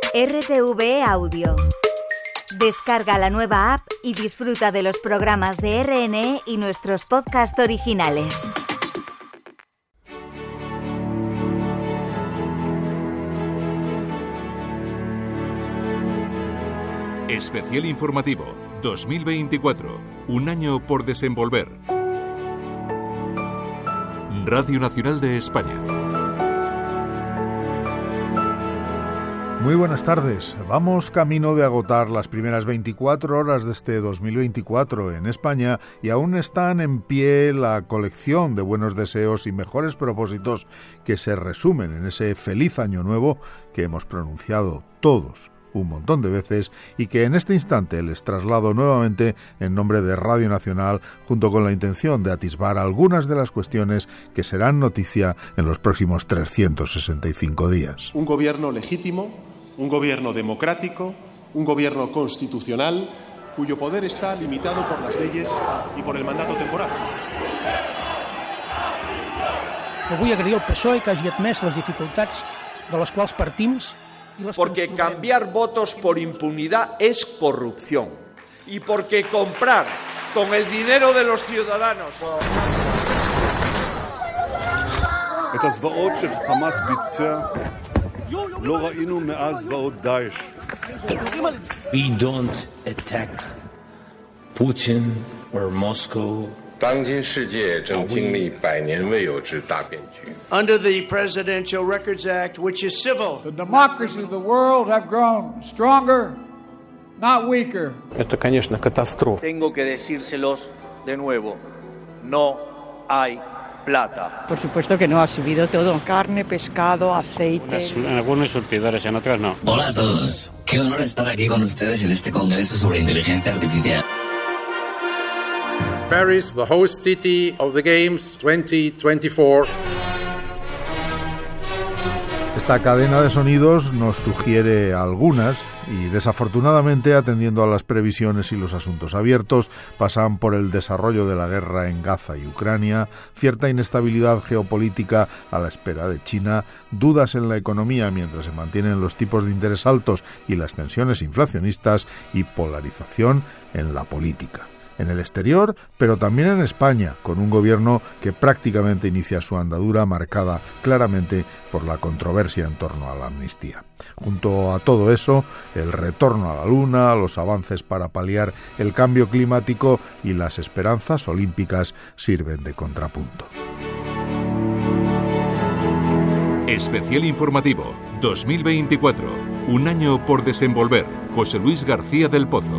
RTV Audio. Descarga la nueva app y disfruta de los programas de RNE y nuestros podcasts originales. Especial informativo 2024. Un año por desenvolver. Radio Nacional de España. Muy buenas tardes. Vamos camino de agotar las primeras 24 horas de este 2024 en España y aún están en pie la colección de buenos deseos y mejores propósitos que se resumen en ese feliz año nuevo que hemos pronunciado todos un montón de veces y que en este instante les traslado nuevamente en nombre de Radio Nacional, junto con la intención de atisbar algunas de las cuestiones que serán noticia en los próximos 365 días. Un gobierno legítimo, un gobierno democrático, un gobierno constitucional, cuyo poder está limitado por las leyes y por el mandato temporal. Avui agrair al PSOE que hagi admès les dificultats de les quals partim. Porque cambiar votos por impunidad es corrupción. Y porque comprar con el dinero de los ciudadanos. We don't attack Putin or Moscow. Under the Presidential Records Act, which is civil. The democracies of the world have grown stronger, not weaker. Это, конечно, катастрофа. Tengo que decírselos de nuevo. No hay plata. Por supuesto que no, ha subido todo. Carne, pescado, aceite. En algunos surtidores, en otras no. Hola a todos. Qué honor estar aquí con ustedes en este congreso sobre inteligencia artificial. Paris, the host city of the Games 2024. Esta cadena de sonidos nos sugiere algunas y desafortunadamente, atendiendo a las previsiones y los asuntos abiertos, pasan por el desarrollo de la guerra en Gaza y Ucrania, cierta inestabilidad geopolítica a la espera de China, dudas en la economía mientras se mantienen los tipos de interés altos y las tensiones inflacionistas y polarización en la política. En el exterior, pero también en España, con un gobierno que prácticamente inicia su andadura marcada claramente por la controversia en torno a la amnistía. Junto a todo eso, el retorno a la Luna, los avances para paliar el cambio climático y las esperanzas olímpicas sirven de contrapunto. Especial informativo 2024. Un año por desenvolver. José Luis García del Pozo.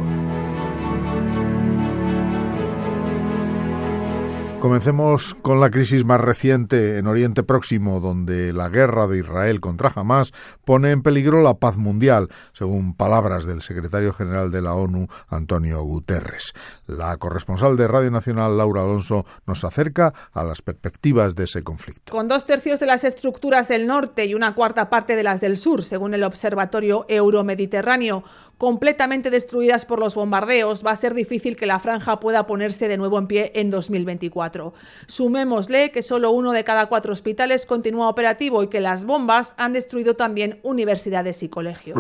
Comencemos con la crisis más reciente en Oriente Próximo, donde la guerra de Israel contra Hamás pone en peligro la paz mundial, según palabras del secretario general de la ONU, Antonio Guterres. La corresponsal de Radio Nacional, Laura Alonso, nos acerca a las perspectivas de ese conflicto. Con 2/3 de las estructuras del norte y 1/4 parte de las del sur, según el Observatorio Euromediterráneo, completamente destruidas por los bombardeos, va a ser difícil que la franja pueda ponerse de nuevo en pie en 2024. Sumémosle que solo 1 de cada 4 hospitales continúa operativo y que las bombas han destruido también universidades y colegios.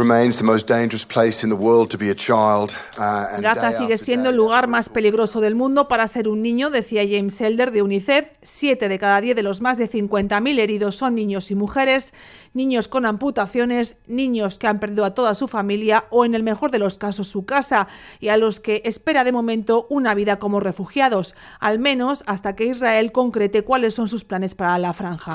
Gaza sigue siendo el lugar más peligroso del mundo para ser un niño, decía James Elder de UNICEF. 7 de cada 10 de los más de 50.000 heridos son niños y mujeres, niños con amputaciones, niños que han perdido a toda su familia o, en el mejor de los casos, su casa, y a los que espera de momento una vida como refugiados, al menos hasta que Israel concrete cuáles son sus planes para la franja.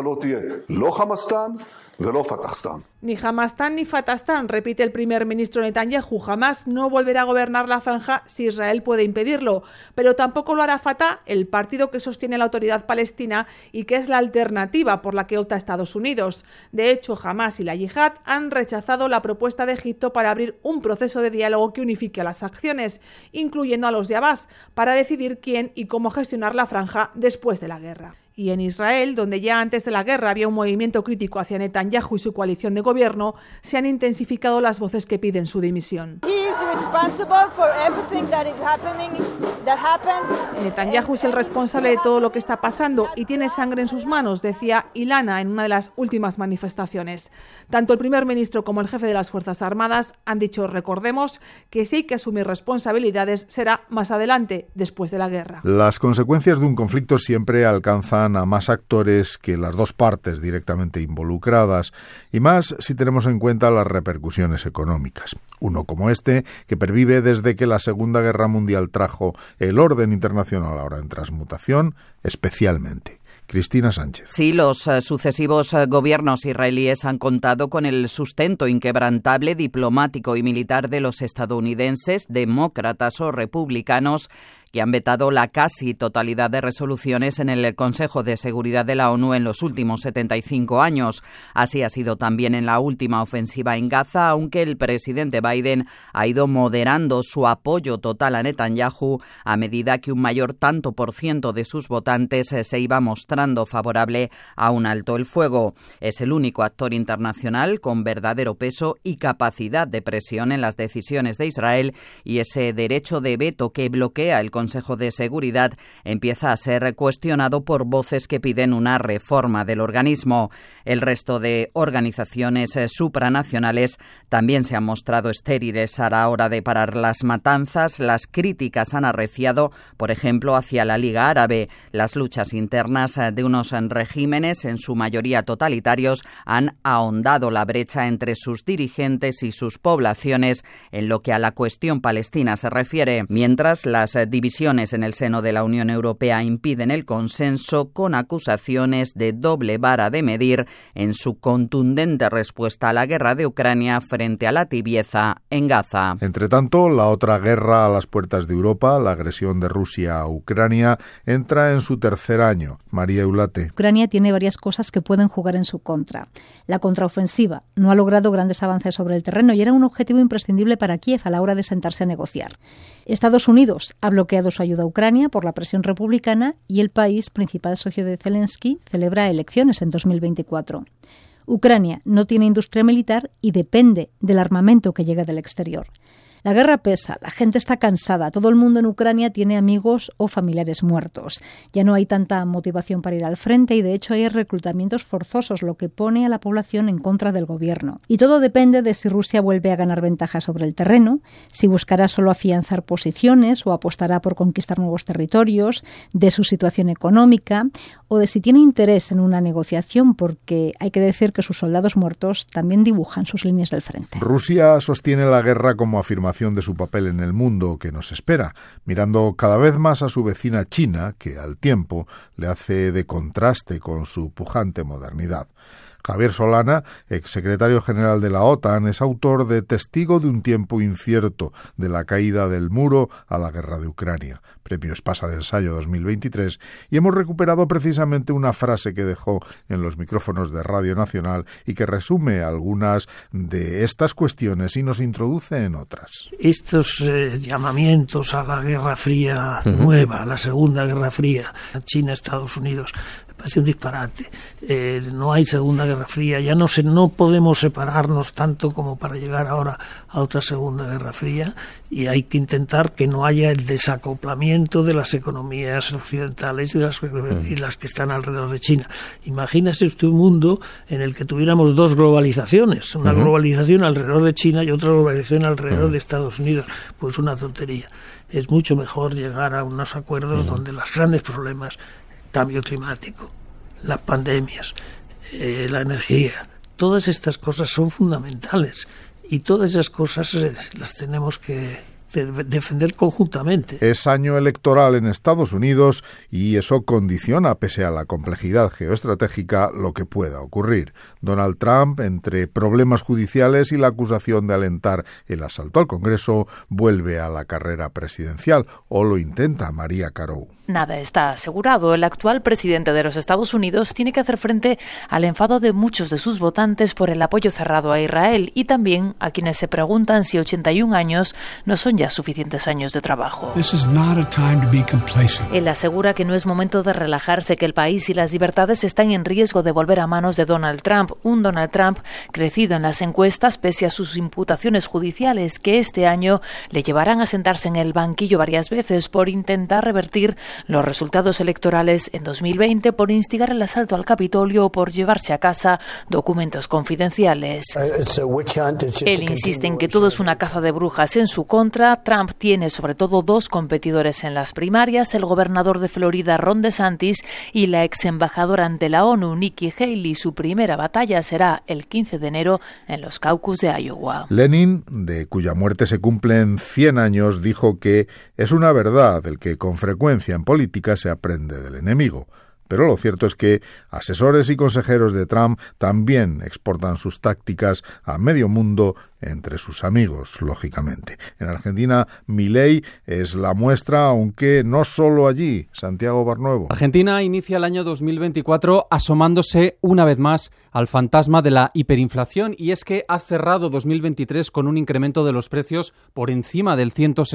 Ni Hamastán ni Fatastán, repite el primer ministro Netanyahu. Hamás no volverá a gobernar la franja si Israel puede impedirlo, pero tampoco lo hará Fatah, el partido que sostiene la autoridad palestina y que es la alternativa por la que opta Estados Unidos. De hecho, Hamás y la Yihad han rechazado la propuesta de Egipto para abrir un proceso de diálogo que unifique a las facciones, incluyendo a los de Abbas, para decidir quién y cómo gestionar la franja después de la guerra. Y en Israel, donde ya antes de la guerra había un movimiento crítico hacia Netanyahu y su coalición de gobierno, se han intensificado las voces que piden su dimisión. Netanyahu es el responsable de todo lo que está pasando y tiene sangre en sus manos, decía Ilana en una de las últimas manifestaciones. Tanto el primer ministro como el jefe de las Fuerzas Armadas han dicho, recordemos, que si hay que asumir responsabilidades será más adelante, después de la guerra. Las consecuencias de un conflicto siempre alcanzan a más actores que las dos partes directamente involucradas, y más si tenemos en cuenta las repercusiones económicas. Uno como este, que pervive desde que la Segunda Guerra Mundial trajo el orden internacional ahora en transmutación, especialmente. Cristina Sánchez. Sí, los sucesivos gobiernos israelíes han contado con el sustento inquebrantable diplomático y militar de los estadounidenses, demócratas o republicanos, que han vetado la casi totalidad de resoluciones en el Consejo de Seguridad de la ONU en los últimos 75 años. Así ha sido también en la última ofensiva en Gaza, aunque el presidente Biden ha ido moderando su apoyo total a Netanyahu a medida que un mayor tanto por ciento de sus votantes se iba mostrando favorable a un alto el fuego. Es el único actor internacional con verdadero peso y capacidad de presión en las decisiones de Israel, y ese derecho de veto que bloquea el Consejo de Seguridad empieza a ser cuestionado por voces que piden una reforma del organismo. El resto de organizaciones supranacionales también se han mostrado estériles a la hora de parar las matanzas. Las críticas han arreciado, por ejemplo, hacia la Liga Árabe. Las luchas internas de unos regímenes, en su mayoría totalitarios, han ahondado la brecha entre sus dirigentes y sus poblaciones en lo que a la cuestión palestina se refiere, mientras las divisiones en el seno de la Unión Europea impiden el consenso, con acusaciones de doble vara de medir en su contundente respuesta a la guerra de Ucrania frente a la tibieza en Gaza. Entre tanto, la otra guerra a las puertas de Europa, la agresión de Rusia a Ucrania, entra en su tercer año. María Eulate. Ucrania tiene varias cosas que pueden jugar en su contra. La contraofensiva no ha logrado grandes avances sobre el terreno y era un objetivo imprescindible para Kiev a la hora de sentarse a negociar. Estados Unidos ha bloqueado su ayuda a Ucrania por la presión republicana y el país, principal socio de Zelensky, celebra elecciones en 2024. Ucrania no tiene industria militar y depende del armamento que llega del exterior. La guerra pesa, la gente está cansada, todo el mundo en Ucrania tiene amigos o familiares muertos. Ya no hay tanta motivación para ir al frente y de hecho hay reclutamientos forzosos, lo que pone a la población en contra del gobierno. Y todo depende de si Rusia vuelve a ganar ventaja sobre el terreno, si buscará solo afianzar posiciones o apostará por conquistar nuevos territorios, de su situación económica o de si tiene interés en una negociación, porque hay que decir que sus soldados muertos también dibujan sus líneas del frente. Rusia sostiene la guerra como afirmación de su papel en el mundo que nos espera, mirando cada vez más a su vecina China, que al tiempo le hace de contraste con su pujante modernidad. Javier Solana, exsecretario general de la OTAN, es autor de Testigo de un tiempo incierto, de la caída del muro a la guerra de Ucrania, Premio Espasa de Ensayo 2023, y hemos recuperado precisamente una frase que dejó en los micrófonos de Radio Nacional y que resume algunas de estas cuestiones y nos introduce en otras. Estos llamamientos a la Guerra Fría nueva, a la Segunda Guerra Fría, China, Estados Unidos, parece un disparate. No hay Segunda Guerra Fría, ya no podemos separarnos tanto como para llegar ahora a otra Segunda Guerra Fría, y hay que intentar que no haya el desacoplamiento de las economías occidentales y las que están alrededor de China. Imagínese usted un mundo en el que tuviéramos dos globalizaciones, una globalización alrededor de China y otra globalización alrededor de Estados Unidos. Pues una tontería. Es mucho mejor llegar a unos acuerdos donde los grandes problemas, cambio climático, las pandemias, la energía, todas estas cosas son fundamentales y todas esas cosas las tenemos que defender conjuntamente. Es año electoral en Estados Unidos y eso condiciona, pese a la complejidad geoestratégica, lo que pueda ocurrir. Donald Trump, entre problemas judiciales y la acusación de alentar el asalto al Congreso, vuelve a la carrera presidencial, o lo intenta. María Carou. Nada está asegurado. El actual presidente de los Estados Unidos tiene que hacer frente al enfado de muchos de sus votantes por el apoyo cerrado a Israel y también a quienes se preguntan si 81 años no son ya suficientes años de trabajo. This is not a time to be complacent. Él asegura que no es momento de relajarse, que el país y las libertades están en riesgo de volver a manos de Donald Trump, un Donald Trump crecido en las encuestas pese a sus imputaciones judiciales que este año le llevarán a sentarse en el banquillo varias veces por intentar revertir los resultados electorales en 2020, por instigar el asalto al Capitolio o por llevarse a casa documentos confidenciales. Él insiste en que todo es una caza de brujas en su contra. Trump tiene sobre todo dos competidores en las primarias, el gobernador de Florida Ron DeSantis y la ex embajadora ante la ONU Nikki Haley. Su primera batalla será el 15 de enero en los caucus de Iowa. Lenin, de cuya muerte se cumplen 100 años, dijo que es una verdad el que con frecuencia en política se aprende del enemigo. Pero lo cierto es que asesores y consejeros de Trump también exportan sus tácticas a medio mundo entre sus amigos, lógicamente. En Argentina, Milei es la muestra, aunque no solo allí. Santiago Barnuevo. Argentina inicia el año 2024 asomándose una vez más al fantasma de la hiperinflación, y es que ha cerrado 2023 con un incremento de los precios por encima del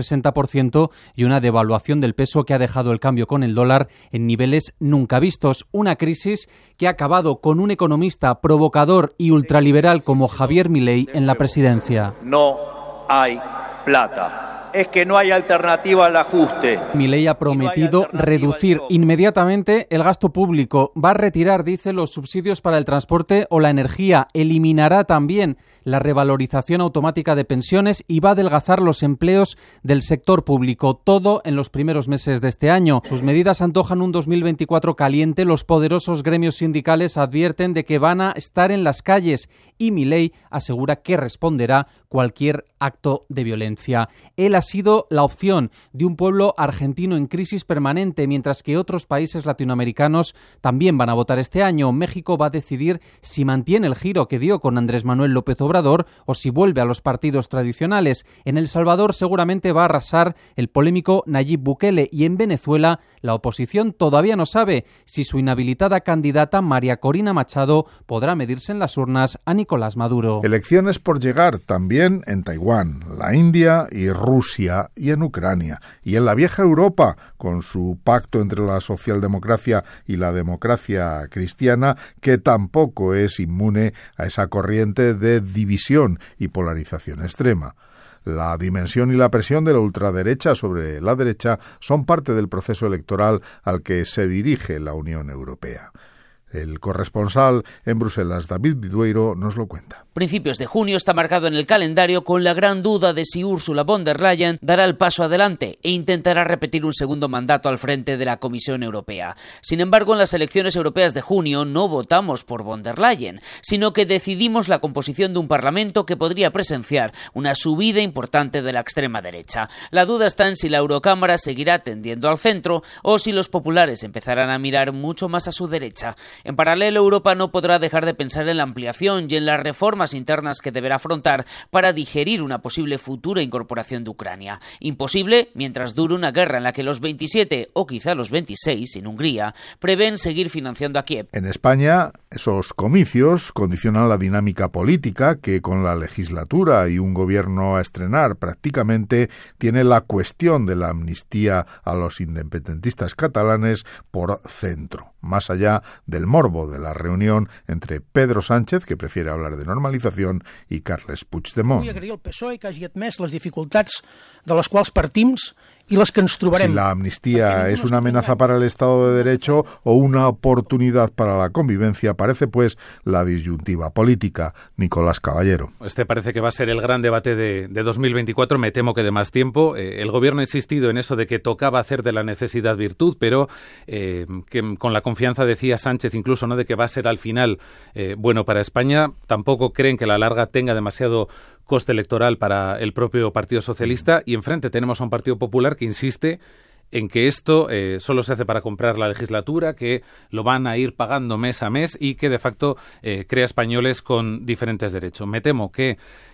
160% y una devaluación del peso que ha dejado el cambio con el dólar en niveles nunca vistos. Una crisis que ha acabado con un economista provocador y ultraliberal como Javier Milei en la presidencia. No hay plata. Es que no hay alternativa al ajuste. Milei ha prometido reducir inmediatamente el gasto público. Va a retirar, dice, los subsidios para el transporte o la energía. Eliminará también la revalorización automática de pensiones y va a adelgazar los empleos del sector público. Todo en los primeros meses de este año. Sus medidas antojan un 2024 caliente. Los poderosos gremios sindicales advierten de que van a estar en las calles y Milei asegura que responderá cualquier acto de violencia. Él ha sido la opción de un pueblo argentino en crisis permanente, mientras que otros países latinoamericanos también van a votar este año. México va a decidir si mantiene el giro que dio con Andrés Manuel López Obrador o si vuelve a los partidos tradicionales. En El Salvador seguramente va a arrasar el polémico Nayib Bukele, y en Venezuela la oposición todavía no sabe si su inhabilitada candidata María Corina Machado podrá medirse en las urnas a Nicolás Maduro. Elecciones por llegar también en Taiwán, la India y Rusia, y en Ucrania, y en la vieja Europa, con su pacto entre la socialdemocracia y la democracia cristiana, que tampoco es inmune a esa corriente de división y polarización extrema. La dimensión y la presión de la ultraderecha sobre la derecha son parte del proceso electoral al que se dirige la Unión Europea. El corresponsal en Bruselas, David Bidueiro, nos lo cuenta. Principios de junio está marcado en el calendario con la gran duda de si Ursula von der Leyen dará el paso adelante e intentará repetir un segundo mandato al frente de la Comisión Europea. Sin embargo, en las elecciones europeas de junio no votamos por von der Leyen, sino que decidimos la composición de un Parlamento que podría presenciar una subida importante de la extrema derecha. La duda está en si la Eurocámara seguirá tendiendo al centro o si los populares empezarán a mirar mucho más a su derecha. En paralelo, Europa no podrá dejar de pensar en la ampliación y en las reformas internas que deberá afrontar para digerir una posible futura incorporación de Ucrania. Imposible mientras dure una guerra en la que los 27 o quizá los 26 en Hungría prevén seguir financiando a Kiev. En España, esos comicios condicionan la dinámica política que, con la legislatura y un gobierno a estrenar, prácticamente tiene la cuestión de la amnistía a los independentistas catalanes por centro, más allá del morbo de la reunión entre Pedro Sánchez, que prefiere hablar de normalització, i Carles Puigdemont. Vull agrair al PSOE que hagi admès les dificultats de les quals partim y las que nos trobarem. Si la amnistía es una amenaza para el Estado de Derecho o una oportunidad para la convivencia, parece pues la disyuntiva política. Nicolás Caballero. Este parece que va a ser el gran debate de 2024, me temo que de más tiempo. El gobierno ha insistido en eso de que tocaba hacer de la necesidad virtud, pero que con la confianza, decía Sánchez incluso, ¿no?, de que va a ser al final bueno para España. Tampoco creen que a la larga tenga demasiado coste electoral para el propio Partido Socialista, y enfrente tenemos a un Partido Popular que insiste en que esto solo se hace para comprar la legislatura, que lo van a ir pagando mes a mes y que de facto crea españoles con diferentes derechos. Me temo que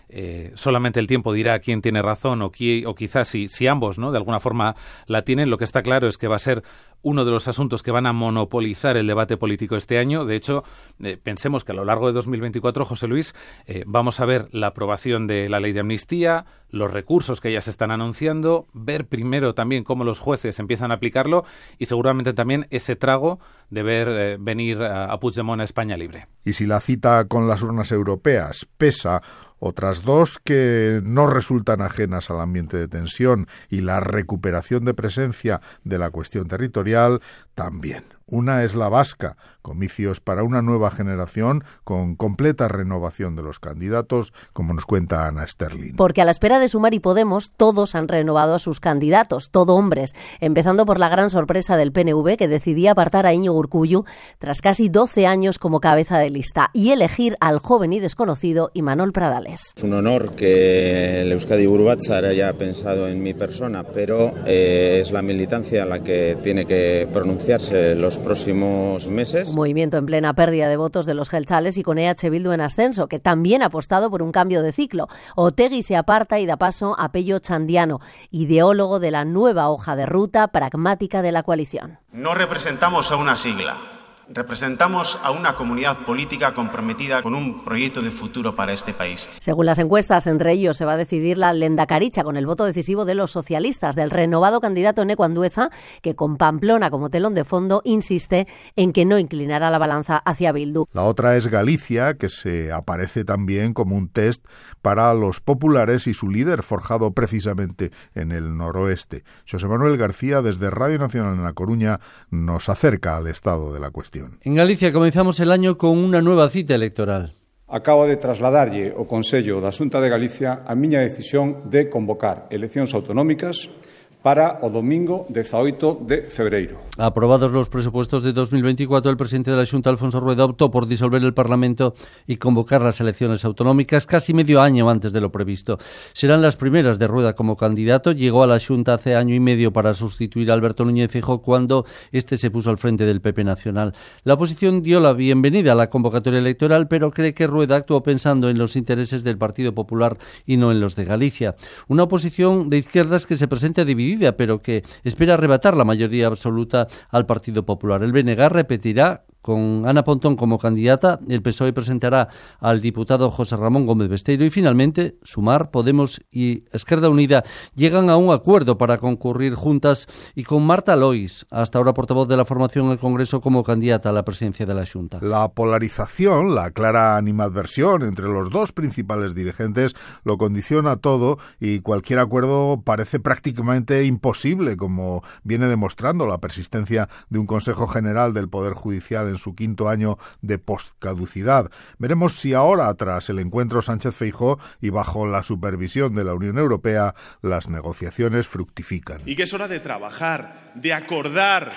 solamente el tiempo dirá quién tiene razón o quizás si ambos, ¿no?, de alguna forma la tienen. Lo que está claro es que va a ser uno de los asuntos que van a monopolizar el debate político este año. De hecho, pensemos que a lo largo de 2024, José Luis, vamos a ver la aprobación de la ley de amnistía, los recursos que ya se están anunciando, ver primero también cómo los jueces empiezan a aplicarlo y seguramente también ese trago de ver venir a Puigdemont a España libre. Y si la cita con las urnas europeas pesa, otras dos que no resultan ajenas al ambiente de tensión y la recuperación de presencia de la cuestión territorial también. Una es la vasca, comicios para una nueva generación con completa renovación de los candidatos, como nos cuenta Ana Sterling. Porque a la espera de Sumar y Podemos, todos han renovado a sus candidatos, todo hombres, empezando por la gran sorpresa del PNV, que decidía apartar a Íñigo Urkullu tras casi 12 años como cabeza de lista y elegir al joven y desconocido Imanol Pradales. Es un honor que el Euskadi Buru Batzar haya pensado en mi persona, pero es la militancia la que tiene que pronunciarse los próximos meses. Movimiento en plena pérdida de votos de los jeltzales y con EH Bildu en ascenso, que también ha apostado por un cambio de ciclo. Otegi se aparta y da paso a Pello Chandiano, ideólogo de la nueva hoja de ruta pragmática de la coalición. No representamos a una sigla. Representamos a una comunidad política comprometida con un proyecto de futuro para este país. Según las encuestas, entre ellos se va a decidir la lehendakaricha con el voto decisivo de los socialistas, del renovado candidato Eneko Andueza, que con Pamplona como telón de fondo insiste en que no inclinará la balanza hacia Bildu. La otra es Galicia, que se aparece también como un test para los populares y su líder forjado precisamente en el noroeste. José Manuel García, desde Radio Nacional en La Coruña, nos acerca al estado de la cuestión. En Galicia comenzamos el año con unha nueva cita electoral. Acabo de trasladarlle ao Consello da Xunta de Galicia a miña decisión de convocar eleccións autonómicas para o domingo 18 de febreiro. Aprobados los presupuestos de 2024, el presidente de la Xunta, Alfonso Rueda, optó por disolver el Parlamento y convocar las elecciones autonómicas casi medio año antes de lo previsto. Serán las primeras de Rueda como candidato. Llegó a la Xunta hace año y medio para sustituir a Alberto Núñez Feijóo cuando este se puso al frente del PP Nacional. La oposición dio la bienvenida a la convocatoria electoral, pero cree que Rueda actuó pensando en los intereses del Partido Popular y no en los de Galicia. Una oposición de izquierdas que se presenta dividida, pero que espera arrebatar la mayoría absoluta al Partido Popular. El BNG repetirá con Ana Pontón como candidata, el PSOE presentará al diputado José Ramón Gómez Besteiro y finalmente Sumar, Podemos y Esquerda Unida llegan a un acuerdo para concurrir juntas y con Marta Lois, hasta ahora portavoz de la formación en el Congreso, como candidata a la presidencia de la Xunta. La polarización, la clara animadversión entre los dos principales dirigentes lo condiciona todo y cualquier acuerdo parece prácticamente imposible, como viene demostrando la persistencia de un Consejo General del Poder Judicial en su quinto año de poscaducidad. Veremos si ahora, tras el encuentro Sánchez-Feijóo y bajo la supervisión de la Unión Europea, las negociaciones fructifican. Y que es hora de trabajar, de acordar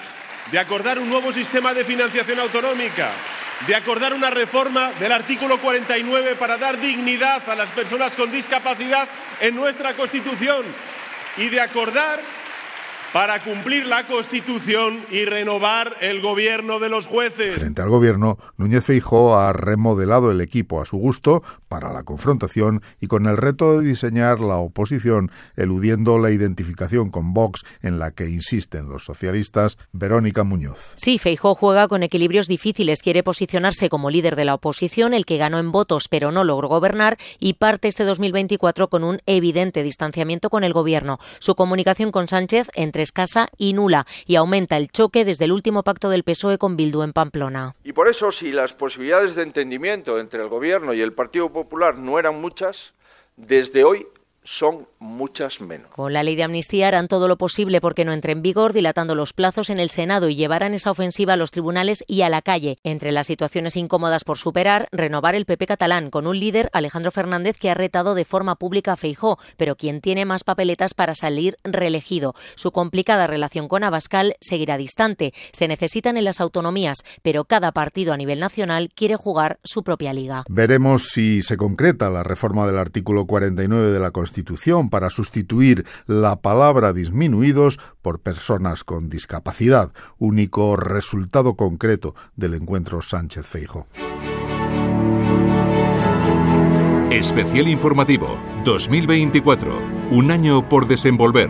un nuevo sistema de financiación autonómica, de acordar una reforma del artículo 49 para dar dignidad a las personas con discapacidad en nuestra Constitución y de acordar para cumplir la Constitución y renovar el gobierno de los jueces. Frente al gobierno, Núñez Feijóo ha remodelado el equipo a su gusto para la confrontación y con el reto de diseñar la oposición, eludiendo la identificación con Vox en la que insisten los socialistas. Verónica Muñoz. Sí, Feijóo juega con equilibrios difíciles, quiere posicionarse como líder de la oposición, el que ganó en votos pero no logró gobernar, y parte este 2024 con un evidente distanciamiento con el gobierno. Su comunicación con Sánchez entre escasa y nula, y aumenta el choque desde el último pacto del PSOE con Bildu en Pamplona. Y por eso, si las posibilidades de entendimiento entre el Gobierno y el Partido Popular no eran muchas, desde hoy son muchas menos. Con la ley de amnistía harán todo lo posible porque no entre en vigor, dilatando los plazos en el Senado, y llevarán esa ofensiva a los tribunales y a la calle. Entre las situaciones incómodas por superar, renovar el PP catalán, con un líder, Alejandro Fernández, que ha retado de forma pública a Feijóo, pero quien tiene más papeletas para salir reelegido. Su complicada relación con Abascal seguirá distante. Se necesitan en las autonomías, pero cada partido a nivel nacional quiere jugar su propia liga. Veremos si se concreta la reforma del artículo 49 de la Constitución para sustituir la palabra disminuidos por personas con discapacidad, único resultado concreto del encuentro Sánchez-Feijóo. Especial informativo 2024. Un año por desenvolver.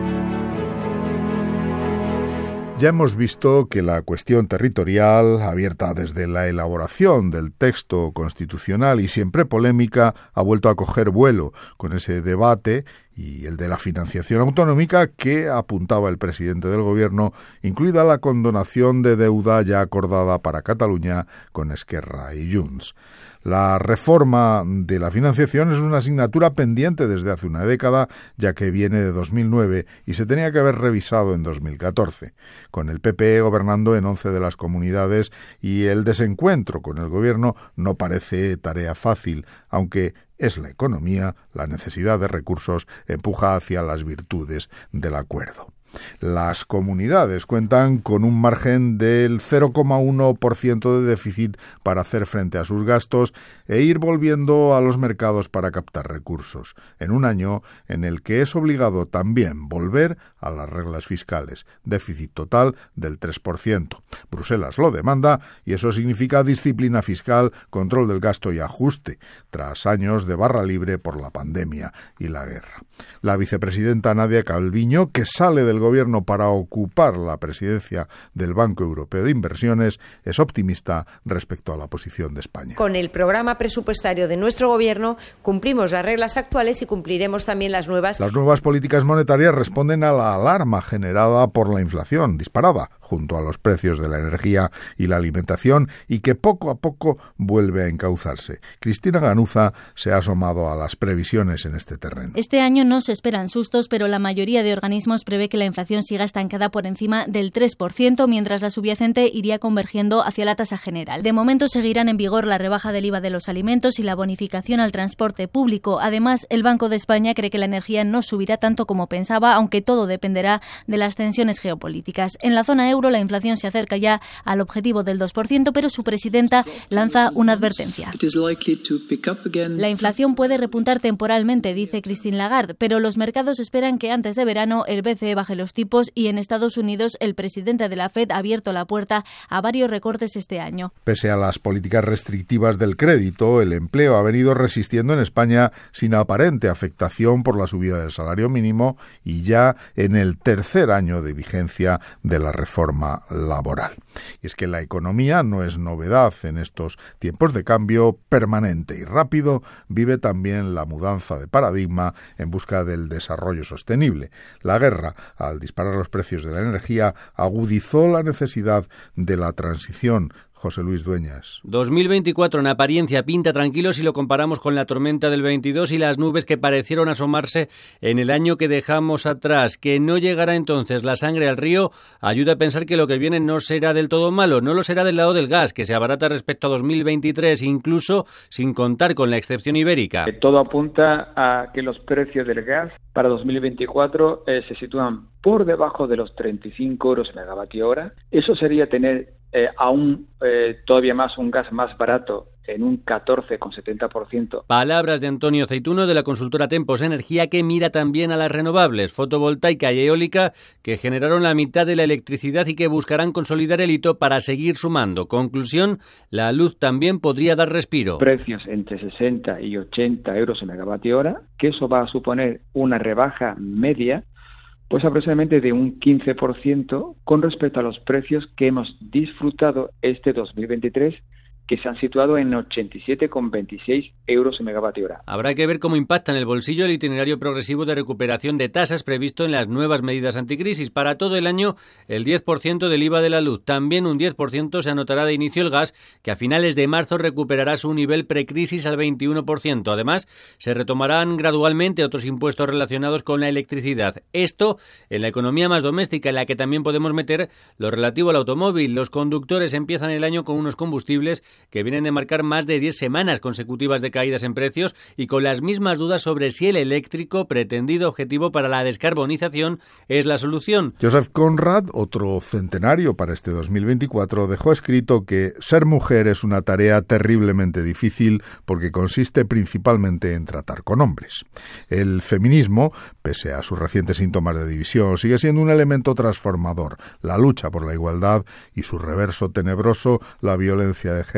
Ya hemos visto que la cuestión territorial, abierta desde la elaboración del texto constitucional y siempre polémica, ha vuelto a coger vuelo con ese debate y el de la financiación autonómica que apuntaba el presidente del Gobierno, incluida la condonación de deuda ya acordada para Cataluña con Esquerra y Junts. La reforma de la financiación es una asignatura pendiente desde hace una década, ya que viene de 2009 y se tenía que haber revisado en 2014. Con el PP gobernando en 11 de las comunidades y el desencuentro con el Gobierno no parece tarea fácil, aunque es la economía, la necesidad de recursos empuja hacia las virtudes del acuerdo. Las comunidades cuentan con un margen del 0,1% de déficit para hacer frente a sus gastos e ir volviendo a los mercados para captar recursos, en un año en el que es obligado también volver a las reglas fiscales, déficit total del 3%. Bruselas lo demanda y eso significa disciplina fiscal, control del gasto y ajuste, tras años de barra libre por la pandemia y la guerra. La vicepresidenta Nadia Calviño, que sale del Gobierno para ocupar la presidencia del Banco Europeo de Inversiones, es optimista respecto a la posición de España. Con el programa presupuestario de nuestro Gobierno cumplimos las reglas actuales y cumpliremos también las nuevas. Las nuevas políticas monetarias responden a la alarma generada por la inflación disparada junto a los precios de la energía y la alimentación y que poco a poco vuelve a encauzarse. Cristina Ganuza se ha asomado a las previsiones en este terreno. Este año no se esperan sustos, pero la mayoría de organismos prevé que la inflación siga estancada por encima del 3%, mientras la subyacente iría convergiendo hacia la tasa general. De momento seguirán en vigor la rebaja del IVA de los alimentos y la bonificación al transporte público. Además, el Banco de España cree que la energía no subirá tanto como pensaba, aunque todo dependerá de las tensiones geopolíticas. En la zona euro, la inflación se acerca ya al objetivo del 2%, pero su presidenta lanza una advertencia. La inflación puede repuntar temporalmente, dice Christine Lagarde, pero los mercados esperan que antes de verano el BCE baje los tipos y en Estados Unidos el presidente de la Fed ha abierto la puerta a varios recortes este año. Pese a las políticas restrictivas del crédito, el empleo ha venido resistiendo en España sin aparente afectación por la subida del salario mínimo y ya en el tercer año de vigencia de la reforma laboral. Y es que la economía no es novedad en estos tiempos de cambio permanente y rápido, vive también la mudanza de paradigma en busca del desarrollo sostenible. La guerra, al disparar los precios de la energía, agudizó la necesidad de la transición. José Luis Dueñas. 2024 en apariencia pinta tranquilo si lo comparamos con la tormenta del 22 y las nubes que parecieron asomarse en el año que dejamos atrás. Que no llegará entonces la sangre al río ayuda a pensar que lo que viene no será del todo malo. No lo será del lado del gas, que se abarata respecto a 2023, incluso sin contar con la excepción ibérica. Todo apunta a que los precios del gas para 2024 se sitúan por debajo de los 35 euros megavatio hora. Eso sería tener todavía más un gas más barato en un 14,70%. Palabras de Antonio Ceituno de la consultora Tempos Energía, que mira también a las renovables, fotovoltaica y eólica, que generaron la mitad de la electricidad y que buscarán consolidar el hito para seguir sumando. Conclusión, la luz también podría dar respiro. Precios entre 60 y 80 euros el megavatio hora, que eso va a suponer una rebaja media pues aproximadamente de un 15% con respecto a los precios que hemos disfrutado este 2023, que se han situado en 87,26 euros el megavatio hora. Habrá que ver cómo impacta en el bolsillo el itinerario progresivo de recuperación de tasas previsto en las nuevas medidas anticrisis. Para todo el año, el 10% del IVA de la luz. También un 10% se anotará de inicio el gas, que a finales de marzo recuperará su nivel precrisis al 21%. Además, se retomarán gradualmente otros impuestos relacionados con la electricidad. Esto en la economía más doméstica, en la que también podemos meter lo relativo al automóvil. Los conductores empiezan el año con unos combustibles que vienen de marcar más de 10 semanas consecutivas de caídas en precios y con las mismas dudas sobre si el eléctrico, pretendido objetivo para la descarbonización, es la solución. Joseph Conrad, otro centenario para este 2024, dejó escrito que ser mujer es una tarea terriblemente difícil porque consiste principalmente en tratar con hombres. El feminismo, pese a sus recientes síntomas de división, sigue siendo un elemento transformador. La lucha por la igualdad y su reverso tenebroso, la violencia de género,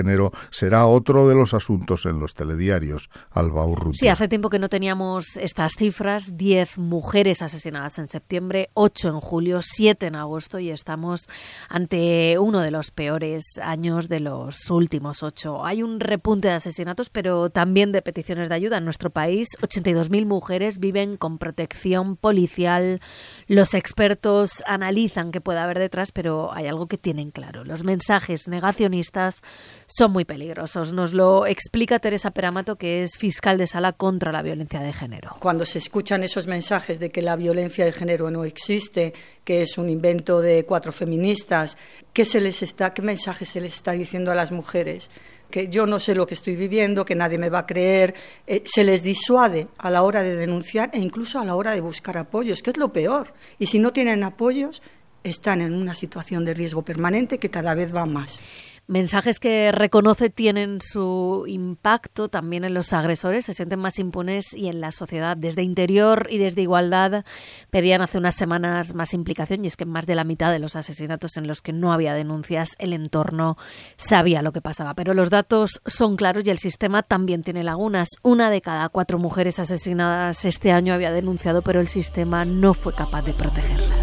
género será otro de los asuntos en los telediarios. Alba Urrutia. Sí, hace tiempo que no teníamos estas cifras. 10 mujeres asesinadas en septiembre, 8 en julio, 7 en agosto, y estamos ante uno de los peores años de los últimos 8. Hay un repunte de asesinatos, pero también de peticiones de ayuda. En nuestro país, 82.000 mujeres viven con protección policial. Los expertos analizan qué puede haber detrás, pero hay algo que tienen claro. Los mensajes negacionistas son muy peligrosos. Nos lo explica Teresa Peramato, que es fiscal de sala contra la violencia de género. Cuando se escuchan esos mensajes de que la violencia de género no existe, que es un invento de 4 feministas, ¿qué mensaje se les está diciendo a las mujeres? Que yo no sé lo que estoy viviendo, que nadie me va a creer. Se les disuade a la hora de denunciar e incluso a la hora de buscar apoyos, que es lo peor. Y si no tienen apoyos, están en una situación de riesgo permanente que cada vez va más. Mensajes que reconoce tienen su impacto también en los agresores, se sienten más impunes, y en la sociedad. Desde Interior y desde Igualdad pedían hace unas semanas más implicación, y es que en más de la mitad de los asesinatos en los que no había denuncias, el entorno sabía lo que pasaba. Pero los datos son claros y el sistema también tiene lagunas. 1 de cada 4 mujeres asesinadas este año había denunciado, pero el sistema no fue capaz de protegerlas.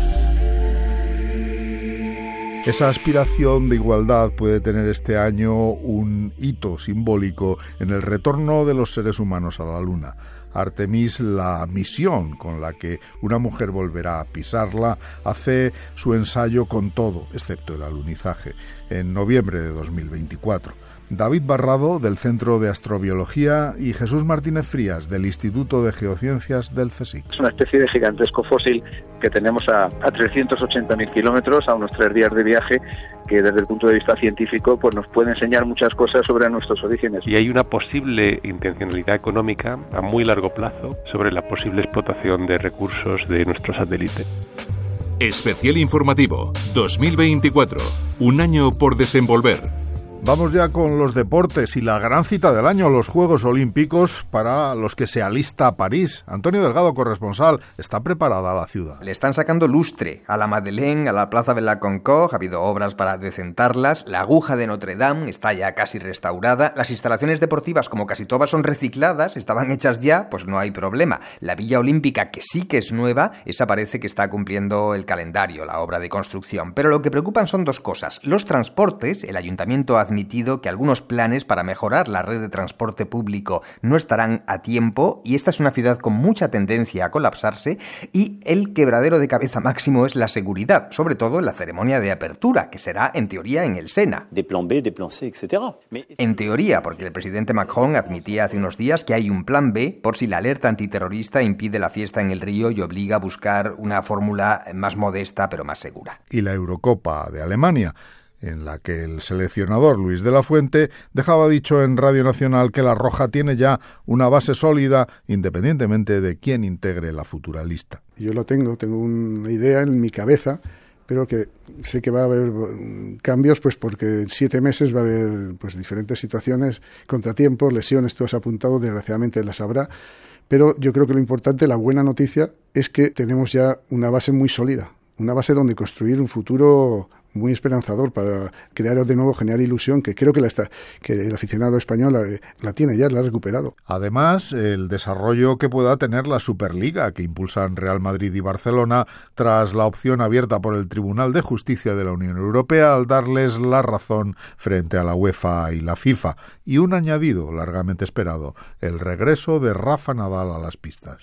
Esa aspiración de igualdad puede tener este año un hito simbólico en el retorno de los seres humanos a la Luna. Artemis, la misión con la que una mujer volverá a pisarla, hace su ensayo con todo, excepto el alunizaje, en noviembre de 2024. David Barrado, del Centro de Astrobiología, y Jesús Martínez Frías, del Instituto de Geociencias del CSIC. Es una especie de gigantesco fósil que tenemos a 380.000 kilómetros, a unos 3 días de viaje, que desde el punto de vista científico pues nos puede enseñar muchas cosas sobre nuestros orígenes. Y hay una posible intencionalidad económica a muy largo plazo sobre la posible explotación de recursos de nuestro satélite. Especial informativo 2024, un año por desenvolver. Vamos ya con los deportes y la gran cita del año, los Juegos Olímpicos, para los que se alista París. Antonio Delgado, corresponsal, ¿está preparada la ciudad? Le están sacando lustre a la Madeleine, a la Plaza de la Concorde. Ha habido obras para decentarlas. La aguja de Notre Dame está ya casi restaurada. Las instalaciones deportivas, como casi todas son recicladas, estaban hechas ya, pues no hay problema. La Villa Olímpica, que sí que es nueva, esa parece que está cumpliendo el calendario, la obra de construcción. Pero lo que preocupan son 2 cosas. Los transportes. El ayuntamiento ha admitido que algunos planes para mejorar la red de transporte público no estarán a tiempo, y esta es una ciudad con mucha tendencia a colapsarse, y el quebradero de cabeza máximo es la seguridad, sobre todo en la ceremonia de apertura, que será en teoría en el Sena. Des plans B, des plans C, etc. En teoría, porque el presidente Macron admitía hace unos días que hay un plan B por si la alerta antiterrorista impide la fiesta en el Río y obliga a buscar una fórmula más modesta pero más segura. Y la Eurocopa de Alemania, en la que el seleccionador Luis de la Fuente dejaba dicho en Radio Nacional que la Roja tiene ya una base sólida independientemente de quién integre la futura lista. Yo lo tengo una idea en mi cabeza, pero que sé que va a haber cambios, pues porque en 7 meses va a haber pues diferentes situaciones, contratiempos, lesiones, tú has apuntado, desgraciadamente las habrá, pero yo creo que lo importante, la buena noticia, es que tenemos ya una base muy sólida, una base donde construir un futuro muy esperanzador para crear de nuevo, generar ilusión, que creo que el aficionado español la tiene ya, la ha recuperado. Además, el desarrollo que pueda tener la Superliga, que impulsan Real Madrid y Barcelona, tras la opción abierta por el Tribunal de Justicia de la Unión Europea al darles la razón frente a la UEFA y la FIFA. Y un añadido largamente esperado, el regreso de Rafa Nadal a las pistas.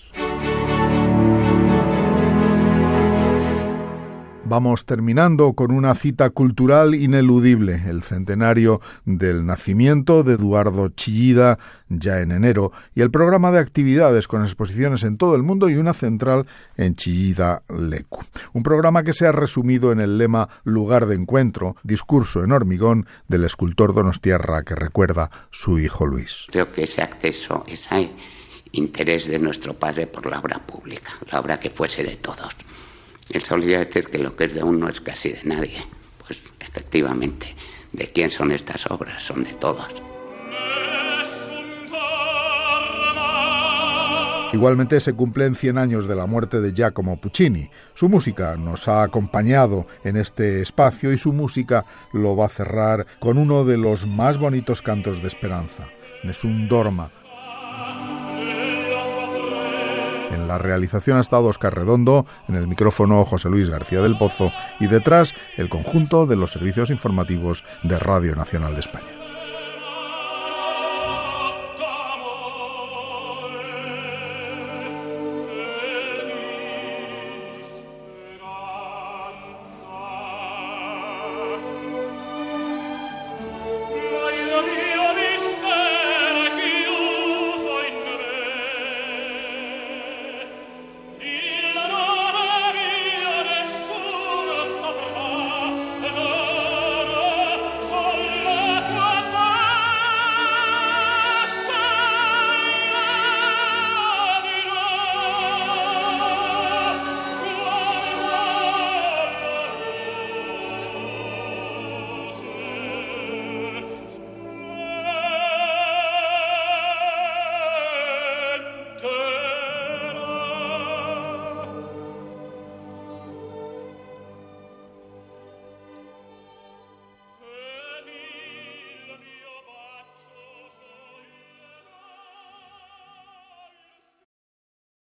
Vamos terminando con una cita cultural ineludible, el centenario del nacimiento de Eduardo Chillida, ya en enero, y el programa de actividades con exposiciones en todo el mundo y una central en Chillida Leku. Un programa que se ha resumido en el lema Lugar de encuentro, discurso en hormigón del escultor donostiarra que recuerda su hijo Luis. Creo que ese acceso, ese interés de nuestro padre por la obra pública, la obra que fuese de todos. Él solía decir que lo que es de uno es casi de nadie. Pues efectivamente, ¿de quién son estas obras? Son de todos. Igualmente se cumplen 100 años de la muerte de Giacomo Puccini. Su música nos ha acompañado en este espacio y su música lo va a cerrar con uno de los más bonitos cantos de esperanza, Nessun Dorma. En la realización ha estado Óscar Redondo, en el micrófono José Luis García del Pozo y detrás el conjunto de los servicios informativos de Radio Nacional de España.